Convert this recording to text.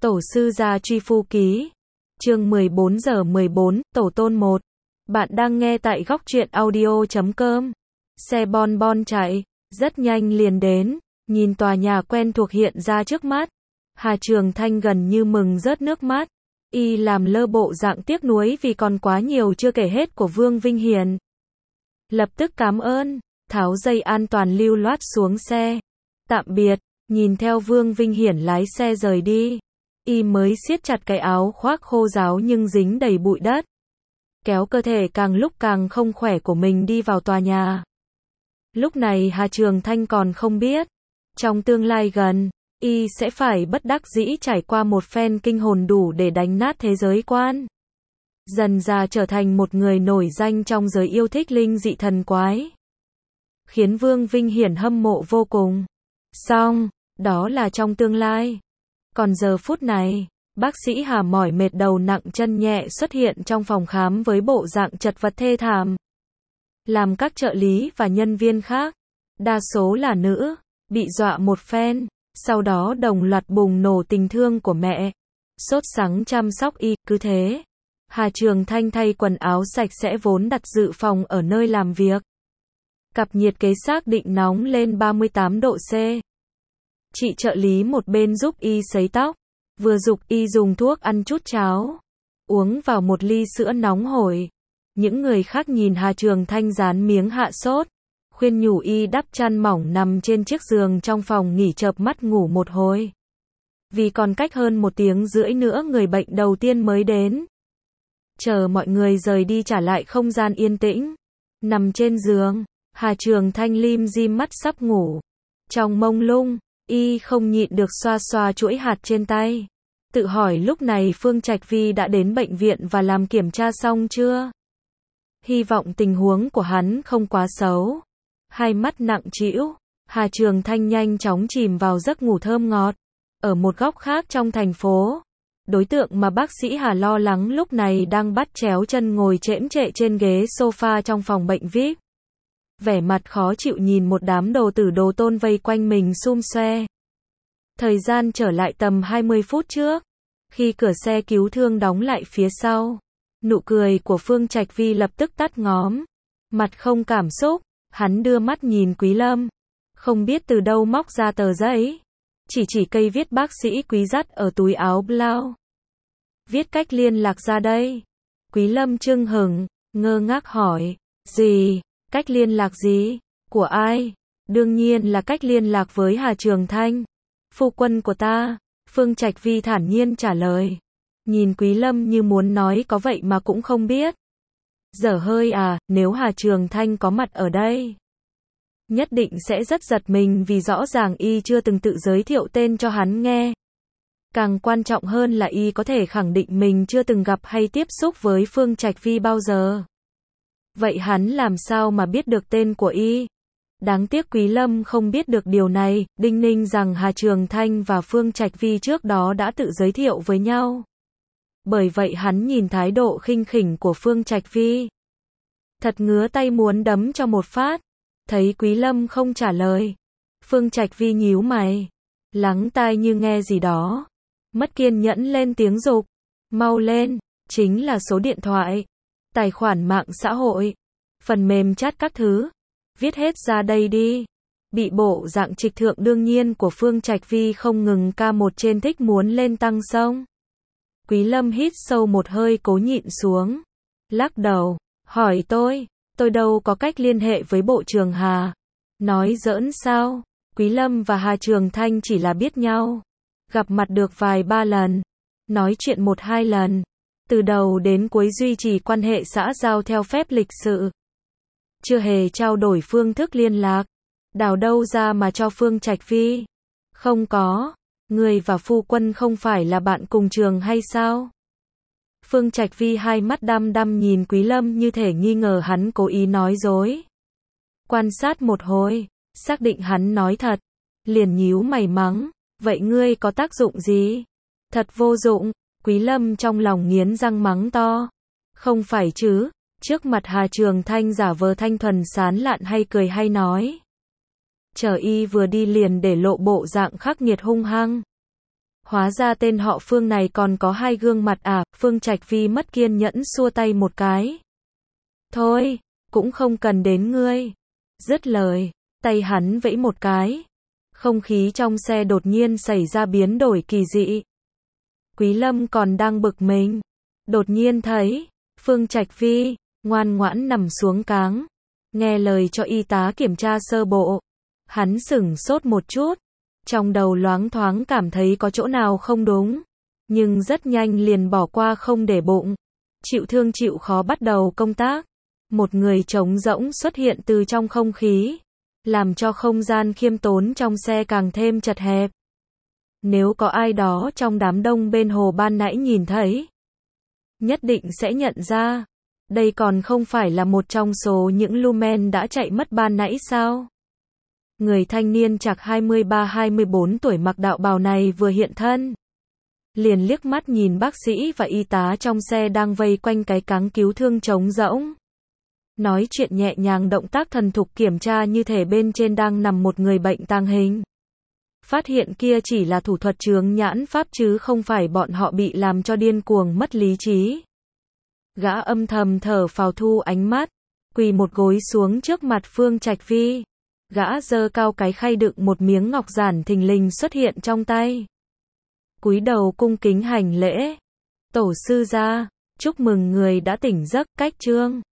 Tổ sư gia truy phu ký. Chương 14 giờ 14, Tổ tôn 1. Bạn đang nghe tại góc truyện audio.com. Xe bon bon chạy, rất nhanh liền đến, nhìn tòa nhà quen thuộc hiện ra trước mắt. Hà Trường Thanh gần như mừng rớt nước mắt. Y làm lơ bộ dạng tiếc nuối vì còn quá nhiều chưa kể hết của Vương Vinh Hiển. Lập tức cảm ơn, tháo dây an toàn lưu loát xuống xe. Tạm biệt, nhìn theo Vương Vinh Hiển lái xe rời đi. Y mới siết chặt cái áo khoác khô ráo nhưng dính đầy bụi đất. Kéo cơ thể càng lúc càng không khỏe của mình đi vào tòa nhà. Lúc này Hà Trường Thanh còn không biết. Trong tương lai gần, Y sẽ phải bất đắc dĩ trải qua một phen kinh hồn đủ để đánh nát thế giới quan. Dần dà trở thành một người nổi danh trong giới yêu thích linh dị thần quái. Khiến Vương Vinh Hiển hâm mộ vô cùng. Xong, đó là trong tương lai. Còn giờ phút này, bác sĩ Hà mỏi mệt đầu nặng chân nhẹ xuất hiện trong phòng khám với bộ dạng chật vật thê thảm. Làm các trợ lý và nhân viên khác, đa số là nữ, bị dọa một phen, sau đó đồng loạt bùng nổ tình thương của mẹ. Sốt sắng chăm sóc Y, cứ thế. Hà Trường Thanh thay quần áo sạch sẽ vốn đặt dự phòng ở nơi làm việc. Cặp nhiệt kế xác định nóng lên 38 độ C. Chị trợ lý một bên giúp Y sấy tóc, vừa giục Y dùng thuốc ăn chút cháo, uống vào một ly sữa nóng hổi. Những người khác nhìn Hà Trường Thanh dán miếng hạ sốt, khuyên nhủ Y đắp chăn mỏng nằm trên chiếc giường trong phòng nghỉ chợp mắt ngủ một hồi. Vì còn cách hơn 1 tiếng rưỡi nữa người bệnh đầu tiên mới đến. Chờ mọi người rời đi trả lại không gian yên tĩnh. Nằm trên giường, Hà Trường Thanh lim dim mắt sắp ngủ. Trong mông lung, Y không nhịn được xoa xoa chuỗi hạt trên tay. Tự hỏi lúc này Phương Trạch Vi đã đến bệnh viện và làm kiểm tra xong chưa? Hy vọng tình huống của hắn không quá xấu. Hai mắt nặng trĩu, Hà Trường Thanh nhanh chóng chìm vào giấc ngủ thơm ngọt. Ở một góc khác trong thành phố, đối tượng mà bác sĩ Hà lo lắng lúc này đang bắt chéo chân ngồi chễm chệ trên ghế sofa trong phòng bệnh VIP. Vẻ mặt khó chịu nhìn một đám đồ tử đồ tôn vây quanh mình sum xoe. Thời gian trở lại tầm 20 phút trước, khi cửa xe cứu thương đóng lại phía sau, nụ cười của Phương Trạch Vi lập tức tắt ngóm. Mặt không cảm xúc, hắn đưa mắt nhìn Quý Lâm, không biết từ đâu móc ra tờ giấy, chỉ cây viết bác sĩ Quý dắt ở túi áo blau. Viết cách liên lạc ra đây. Quý Lâm chưng hửng, ngơ ngác hỏi, gì? Cách liên lạc gì? Của ai? Đương nhiên là cách liên lạc với Hà Trường Thanh. Phu quân của ta. Phương Trạch Vi thản nhiên trả lời. Nhìn Quý Lâm như muốn nói có vậy mà cũng không biết. Dở hơi à, nếu Hà Trường Thanh có mặt ở đây, nhất định sẽ rất giật mình vì rõ ràng Y chưa từng tự giới thiệu tên cho hắn nghe. Càng quan trọng hơn là Y có thể khẳng định mình chưa từng gặp hay tiếp xúc với Phương Trạch Vi bao giờ. Vậy hắn làm sao mà biết được tên của Y? Đáng tiếc Quý Lâm không biết được điều này, đinh ninh rằng Hà Trường Thanh và Phương Trạch Vi trước đó đã tự giới thiệu với nhau. Bởi vậy hắn nhìn thái độ khinh khỉnh của Phương Trạch Vi, thật ngứa tay muốn đấm cho một phát. Thấy Quý Lâm không trả lời, Phương Trạch Vi nhíu mày, lắng tai như nghe gì đó, mất kiên nhẫn lên tiếng giục, mau lên, chính là số điện thoại, tài khoản mạng xã hội, phần mềm chat các thứ, viết hết ra đây đi. Bị bộ dạng trịch thượng đương nhiên của Phương Trạch Vi không ngừng ca một trên thích muốn lên tăng sông. Quý Lâm hít sâu một hơi cố nhịn xuống, lắc đầu, hỏi tôi đâu có cách liên hệ với bộ trưởng Hà. Nói giỡn sao? Quý Lâm và Hà Trường Thanh chỉ là biết nhau, gặp mặt được vài ba lần, nói chuyện 1-2 lần, từ đầu đến cuối duy trì quan hệ xã giao theo phép lịch sự, chưa hề trao đổi phương thức liên lạc. Đào đâu ra mà cho Phương Trạch Vi? Không có, người và phu quân không phải là bạn cùng trường hay sao? Phương Trạch Vi hai mắt đăm đăm nhìn Quý Lâm như thể nghi ngờ hắn cố ý nói dối. Quan sát một hồi, xác định hắn nói thật, liền nhíu mày mắng, vậy ngươi có tác dụng gì? Thật vô dụng. Quý Lâm trong lòng nghiến răng mắng to. Không phải chứ? Trước mặt Hà Trường Thanh giả vờ thanh thuần sán lạn hay cười hay nói. Chờ Y vừa đi liền để lộ bộ dạng khắc nghiệt hung hăng. Hóa ra tên họ Phương này còn có hai gương mặt à, Phương Trạch Vi mất kiên nhẫn xua tay một cái. Thôi, cũng không cần đến ngươi. Dứt lời, tay hắn vẫy một cái. Không khí trong xe đột nhiên xảy ra biến đổi kỳ dị. Quý Lâm còn đang bực mình. Đột nhiên thấy, Phương Trạch Vi, ngoan ngoãn nằm xuống cáng. Nghe lời cho y tá kiểm tra sơ bộ. Hắn sửng sốt một chút. Trong đầu loáng thoáng cảm thấy có chỗ nào không đúng. Nhưng rất nhanh liền bỏ qua không để bụng. Chịu thương chịu khó bắt đầu công tác. Một người trống rỗng xuất hiện từ trong không khí. Làm cho không gian khiêm tốn trong xe càng thêm chật hẹp. Nếu có ai đó trong đám đông bên hồ ban nãy nhìn thấy, nhất định sẽ nhận ra. Đây còn không phải là một trong số những Lumen đã chạy mất ban nãy sao? Người thanh niên chạc 23-24 tuổi mặc đạo bào này vừa hiện thân. Liền liếc mắt nhìn bác sĩ và y tá trong xe đang vây quanh cái cáng cứu thương trống rỗng. Nói chuyện nhẹ nhàng, động tác thần thục, kiểm tra như thể bên trên đang nằm một người bệnh tang hình. Phát hiện kia chỉ là thủ thuật chướng nhãn pháp chứ không phải bọn họ bị làm cho điên cuồng mất lý trí. Gã âm thầm thở phào, thu ánh mắt, quỳ một gối xuống trước mặt Phương Trạch Vi. Gã giơ cao cái khay đựng một miếng ngọc giản thình lình xuất hiện trong tay. Cúi đầu cung kính hành lễ. Tổ sư gia, chúc mừng người đã tỉnh giấc, cách chương.